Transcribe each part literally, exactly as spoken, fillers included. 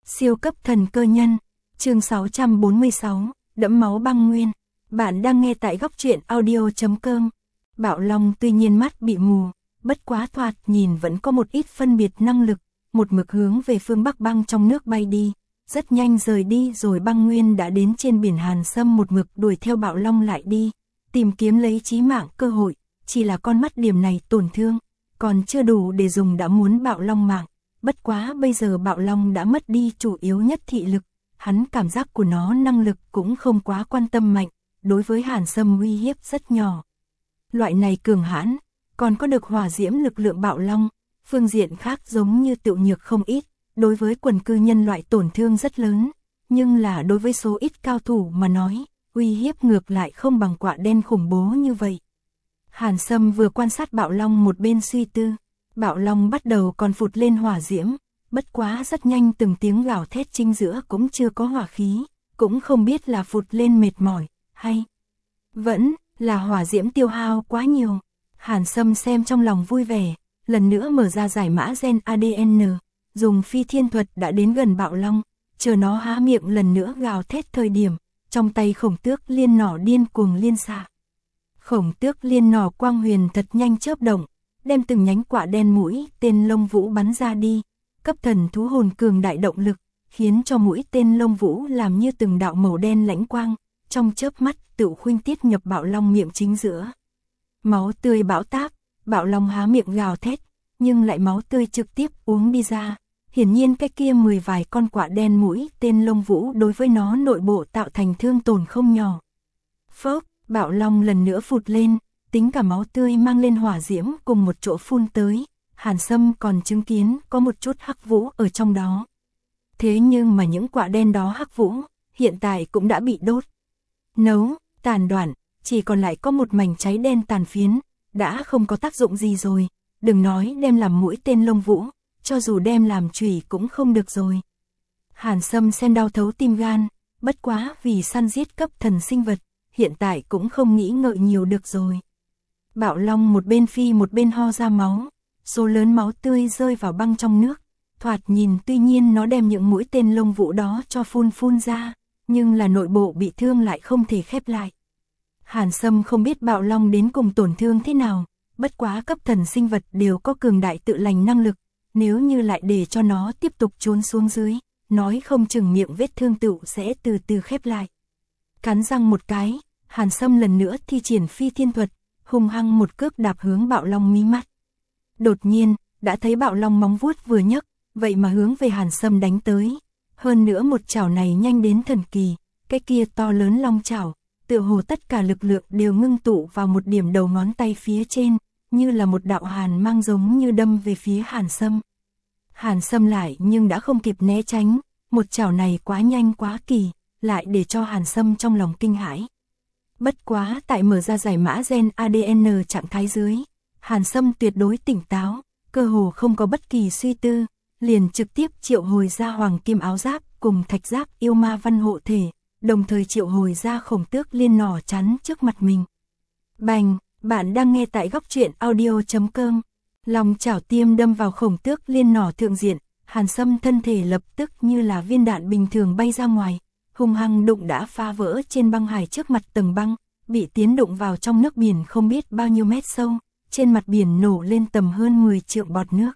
Siêu cấp thần cơ nhân, chương sáu trăm bốn mươi sáu, đẫm máu băng nguyên. Bạn đang nghe tại góc truyện audio.com. Bạo Long tuy nhiên mắt bị mù, bất quá thoạt nhìn vẫn có một ít phân biệt năng lực, một mực hướng về phương Bắc băng trong nước bay đi, rất nhanh rời đi rồi băng nguyên đã đến trên biển Hàn Sâm một mực đuổi theo Bạo Long lại đi, tìm kiếm lấy chí mạng cơ hội, chỉ là con mắt điểm này tổn thương, còn chưa đủ để dùng đã muốn Bạo Long mạng. Bất quá bây giờ Bạo Long đã mất đi chủ yếu nhất thị lực, hắn cảm giác của nó năng lực cũng không quá quan tâm mạnh, đối với Hàn Sâm uy hiếp rất nhỏ. Loại này cường hãn, còn có được hỏa diễm lực lượng Bạo Long, phương diện khác giống như Tựu Nhược không ít, đối với quần cư nhân loại tổn thương rất lớn, nhưng là đối với số ít cao thủ mà nói, uy hiếp ngược lại không bằng quạ đen khủng bố như vậy. Hàn Sâm vừa quan sát Bạo Long một bên suy tư. Bạo Long bắt đầu còn phụt lên hỏa diễm, bất quá rất nhanh từng tiếng gào thét chính giữa cũng chưa có hỏa khí, cũng không biết là phụt lên mệt mỏi, hay vẫn là hỏa diễm tiêu hao quá nhiều. Hàn Sâm xem trong lòng vui vẻ, lần nữa mở ra giải mã gen a đê en, dùng phi thiên thuật đã đến gần Bạo Long, chờ nó há miệng lần nữa gào thét thời điểm, trong tay khổng tước liên nỏ điên cuồng liên xạ. Khổng tước liên nỏ quang huyền thật nhanh chớp động, đem từng nhánh quạ đen mũi tên lông vũ bắn ra đi, cấp thần thú hồn cường đại động lực, khiến cho mũi tên lông vũ làm như từng đạo màu đen lãnh quang, trong chớp mắt tự khuynh tiết nhập Bạo Long miệng chính giữa. Máu tươi bão táp, Bạo Long há miệng gào thét, nhưng lại máu tươi trực tiếp uống đi ra, hiển nhiên cái kia mười vài con quạ đen mũi tên lông vũ đối với nó nội bộ tạo thành thương tổn không nhỏ. Phốc, Bạo Long lần nữa phụt lên, tính cả máu tươi mang lên hỏa diễm cùng một chỗ phun tới, Hàn Sâm còn chứng kiến có một chút hắc vũ ở trong đó. Thế nhưng mà những quạ đen đó hắc vũ, hiện tại cũng đã bị đốt, nấu, tàn đoạn, chỉ còn lại có một mảnh cháy đen tàn phiến, đã không có tác dụng gì rồi, đừng nói đem làm mũi tên lông vũ, cho dù đem làm chùy cũng không được rồi. Hàn Sâm xem đau thấu tim gan, bất quá vì săn giết cấp thần sinh vật, hiện tại cũng không nghĩ ngợi nhiều được rồi. Bạo Long một bên phi một bên ho ra máu, số lớn máu tươi rơi vào băng trong nước, thoạt nhìn tuy nhiên nó đem những mũi tên lông vũ đó cho phun phun ra, nhưng là nội bộ bị thương lại không thể khép lại. Hàn Sâm không biết Bạo Long đến cùng tổn thương thế nào, bất quá cấp thần sinh vật đều có cường đại tự lành năng lực, nếu như lại để cho nó tiếp tục trốn xuống dưới, nói không chừng miệng vết thương tựu sẽ từ từ khép lại. Cắn răng một cái, Hàn Sâm lần nữa thi triển phi thiên thuật, hung hăng một cước đạp hướng Bạo Long mí mắt. Đột nhiên, đã thấy Bạo Long móng vuốt vừa nhấc, vậy mà hướng về Hàn Sâm đánh tới. Hơn nữa một chảo này nhanh đến thần kỳ, cái kia to lớn long chảo, tựa hồ tất cả lực lượng đều ngưng tụ vào một điểm đầu ngón tay phía trên, như là một đạo hàn mang giống như đâm về phía Hàn Sâm. Hàn Sâm lại nhưng đã không kịp né tránh, một chảo này quá nhanh quá kỳ, lại để cho Hàn Sâm trong lòng kinh hãi. Bất quá tại mở ra giải mã gen a đê en trạng thái dưới, Hàn Sâm tuyệt đối tỉnh táo, cơ hồ không có bất kỳ suy tư, liền trực tiếp triệu hồi ra hoàng kim áo giáp cùng thạch giáp yêu ma văn hộ thể, đồng thời triệu hồi ra khổng tước liên nỏ chắn trước mặt mình. Bành, bạn đang nghe tại góc truyện audio.com. Lòng chảo tiêm đâm vào khổng tước liên nỏ thượng diện, Hàn Sâm thân thể lập tức như là viên đạn bình thường bay ra ngoài, hung hăng đụng đã phá vỡ trên băng hải trước mặt tầng băng, bị tiến đụng vào trong nước biển không biết bao nhiêu mét sâu, trên mặt biển nổ lên tầm hơn mười trượng bọt nước.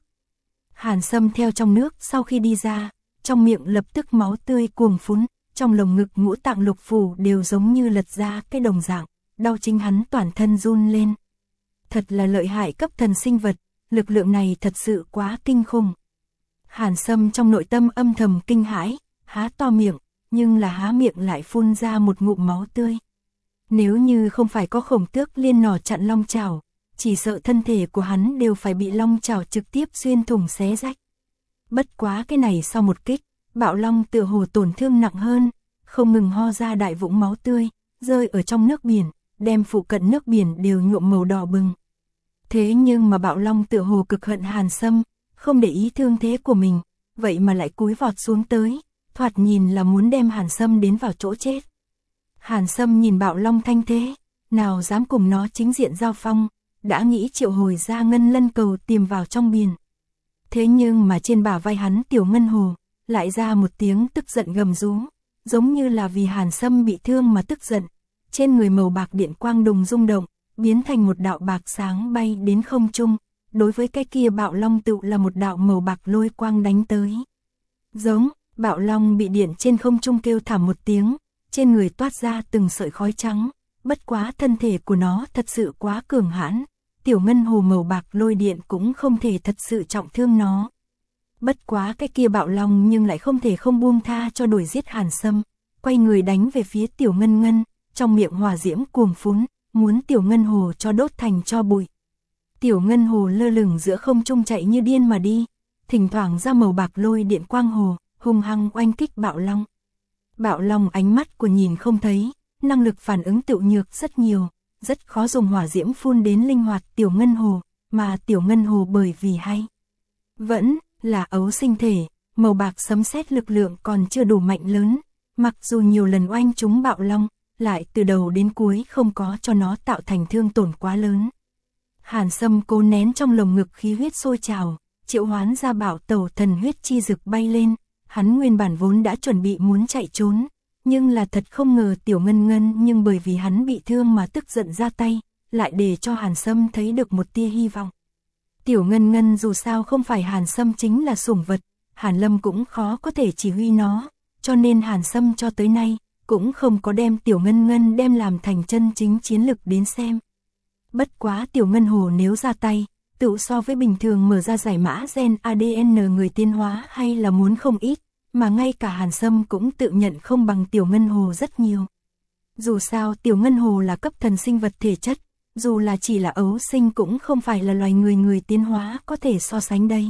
Hàn Sâm theo trong nước sau khi đi ra, trong miệng lập tức máu tươi cuồng phún, trong lồng ngực ngũ tạng lục phủ đều giống như lật ra cái đồng dạng, đau chính hắn toàn thân run lên. Thật là lợi hại cấp thần sinh vật, lực lượng này thật sự quá kinh khủng. Hàn Sâm trong nội tâm âm thầm kinh hãi, há to miệng, nhưng là há miệng lại phun ra một ngụm máu tươi. Nếu như không phải có khổng tước liên nỏ chặn long chảo, chỉ sợ thân thể của hắn đều phải bị long chảo trực tiếp xuyên thủng xé rách. Bất quá cái này sau một kích, Bạo Long tựa hồ tổn thương nặng hơn, không ngừng ho ra đại vũng máu tươi, rơi ở trong nước biển, đem phụ cận nước biển đều nhuộm màu đỏ bừng. Thế nhưng mà Bạo Long tựa hồ cực hận Hàn Sâm, không để ý thương thế của mình, vậy mà lại cúi vọt xuống tới, thoạt nhìn là muốn đem Hàn Sâm đến vào chỗ chết. Hàn Sâm nhìn Bạo Long thanh thế, nào dám cùng nó chính diện giao phong, đã nghĩ triệu hồi ra ngân lân cầu tìm vào trong biển. Thế nhưng mà trên bả vai hắn tiểu ngân hồ, lại ra một tiếng tức giận gầm rú, giống như là vì Hàn Sâm bị thương mà tức giận. Trên người màu bạc điện quang đùng rung động, biến thành một đạo bạc sáng bay đến không trung, đối với cái kia bạo long tựu là một đạo màu bạc lôi quang đánh tới. Giống, bạo long bị điện trên không trung kêu thảm một tiếng, trên người toát ra từng sợi khói trắng, bất quá thân thể của nó thật sự quá cường hãn, tiểu ngân hồ màu bạc lôi điện cũng không thể thật sự trọng thương nó. Bất quá cái kia bạo long nhưng lại không thể không buông tha cho đuổi giết Hàn Sâm, quay người đánh về phía tiểu ngân ngân, trong miệng hỏa diễm cuồng phún, muốn tiểu ngân hồ cho đốt thành tro bụi. Tiểu ngân hồ lơ lửng giữa không trung chạy như điên mà đi, thỉnh thoảng ra màu bạc lôi điện quang hồ, hung hăng oanh kích bạo long. Bạo long ánh mắt của nhìn không thấy, năng lực phản ứng tựu nhược rất nhiều, rất khó dùng hỏa diễm phun đến linh hoạt tiểu ngân hồ, mà tiểu ngân hồ bởi vì hay vẫn là ấu sinh thể, màu bạc sấm sét lực lượng còn chưa đủ mạnh lớn, mặc dù nhiều lần oanh trúng bạo long, lại từ đầu đến cuối không có cho nó tạo thành thương tổn quá lớn. Hàn Sâm cố nén trong lồng ngực khí huyết sôi trào, triệu hoán ra bảo tẩu thần huyết chi dực bay lên, hắn nguyên bản vốn đã chuẩn bị muốn chạy trốn, nhưng là thật không ngờ tiểu ngân ngân nhưng bởi vì hắn bị thương mà tức giận ra tay, lại để cho Hàn Sâm thấy được một tia hy vọng. Tiểu ngân ngân dù sao không phải Hàn Sâm chính là sủng vật, Hàn Lâm cũng khó có thể chỉ huy nó, cho nên Hàn Sâm cho tới nay cũng không có đem tiểu ngân ngân đem làm thành chân chính chiến lực đến xem. Bất quá tiểu ngân hồ nếu ra tay, tự so với bình thường mở ra giải mã gen a đê en người tiến hóa hay là muốn không ít, mà ngay cả Hàn Sâm cũng tự nhận không bằng tiểu ngân hồ rất nhiều. Dù sao tiểu ngân hồ là cấp thần sinh vật thể chất, dù là chỉ là ấu sinh cũng không phải là loài người người tiến hóa có thể so sánh đấy.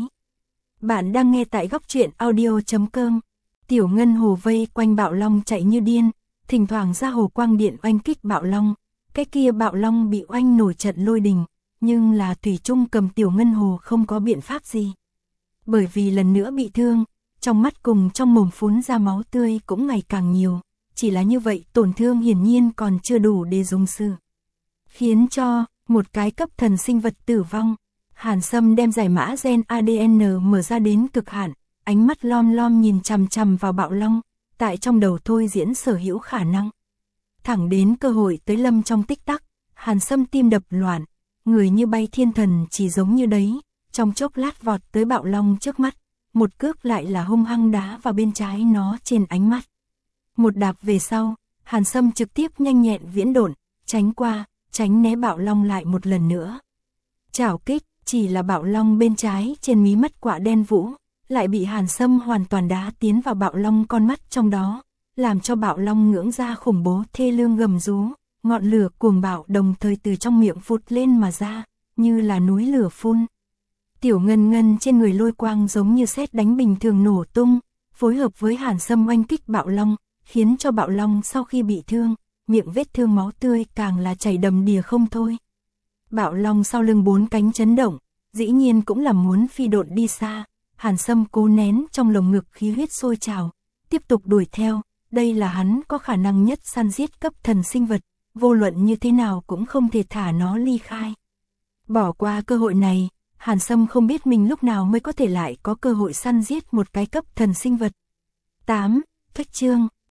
Bạn đang nghe tại góc truyện audio chấm com. Tiểu ngân hồ vây quanh bạo long chạy như điên, thỉnh thoảng ra hồ quang điện oanh kích bạo long, cái kia bạo long bị oanh nổi trận lôi đình, nhưng là thủy chung cầm tiểu ngân hồ không có biện pháp gì. Bởi vì lần nữa bị thương, trong mắt cùng trong mồm phún ra máu tươi cũng ngày càng nhiều, chỉ là như vậy tổn thương hiển nhiên còn chưa đủ để dùng sự. Khiến cho một cái cấp thần sinh vật tử vong. Hàn Sâm đem giải mã gen a đê en mở ra đến cực hạn, ánh mắt lom lom nhìn chằm chằm vào bạo long, tại trong đầu thôi diễn sở hữu khả năng. Thẳng đến cơ hội tới lâm trong tích tắc, Hàn Sâm tim đập loạn, người như bay thiên thần chỉ giống như đấy, trong chốc lát vọt tới bạo long trước mắt, một cước lại là hung hăng đá vào bên trái nó trên ánh mắt. Một đạp về sau, Hàn Sâm trực tiếp nhanh nhẹn viễn độn, tránh qua, tránh né bạo long lại một lần nữa. Chảo kích, chỉ là bạo long bên trái trên mí mắt quả đen vũ, lại bị Hàn Sâm hoàn toàn đá tiến vào bạo long con mắt trong đó, làm cho bạo long ngưỡng ra khủng bố thê lương gầm rú, ngọn lửa cuồng bạo đồng thời từ trong miệng phụt lên mà ra, như là núi lửa phun. Tiểu ngân ngân trên người lôi quang giống như sét đánh bình thường nổ tung, phối hợp với Hàn Sâm oanh kích bạo long, khiến cho bạo long sau khi bị thương, miệng vết thương máu tươi càng là chảy đầm đìa không thôi. Bạo long sau lưng bốn cánh chấn động, dĩ nhiên cũng là muốn phi độn đi xa, Hàn Sâm cố nén trong lồng ngực khí huyết sôi trào, tiếp tục đuổi theo, đây là hắn có khả năng nhất săn giết cấp thần sinh vật, vô luận như thế nào cũng không thể thả nó ly khai. Bỏ qua cơ hội này, Hàn Sâm không biết mình lúc nào mới có thể lại có cơ hội săn giết một cái cấp thần sinh vật. tám. Phách chương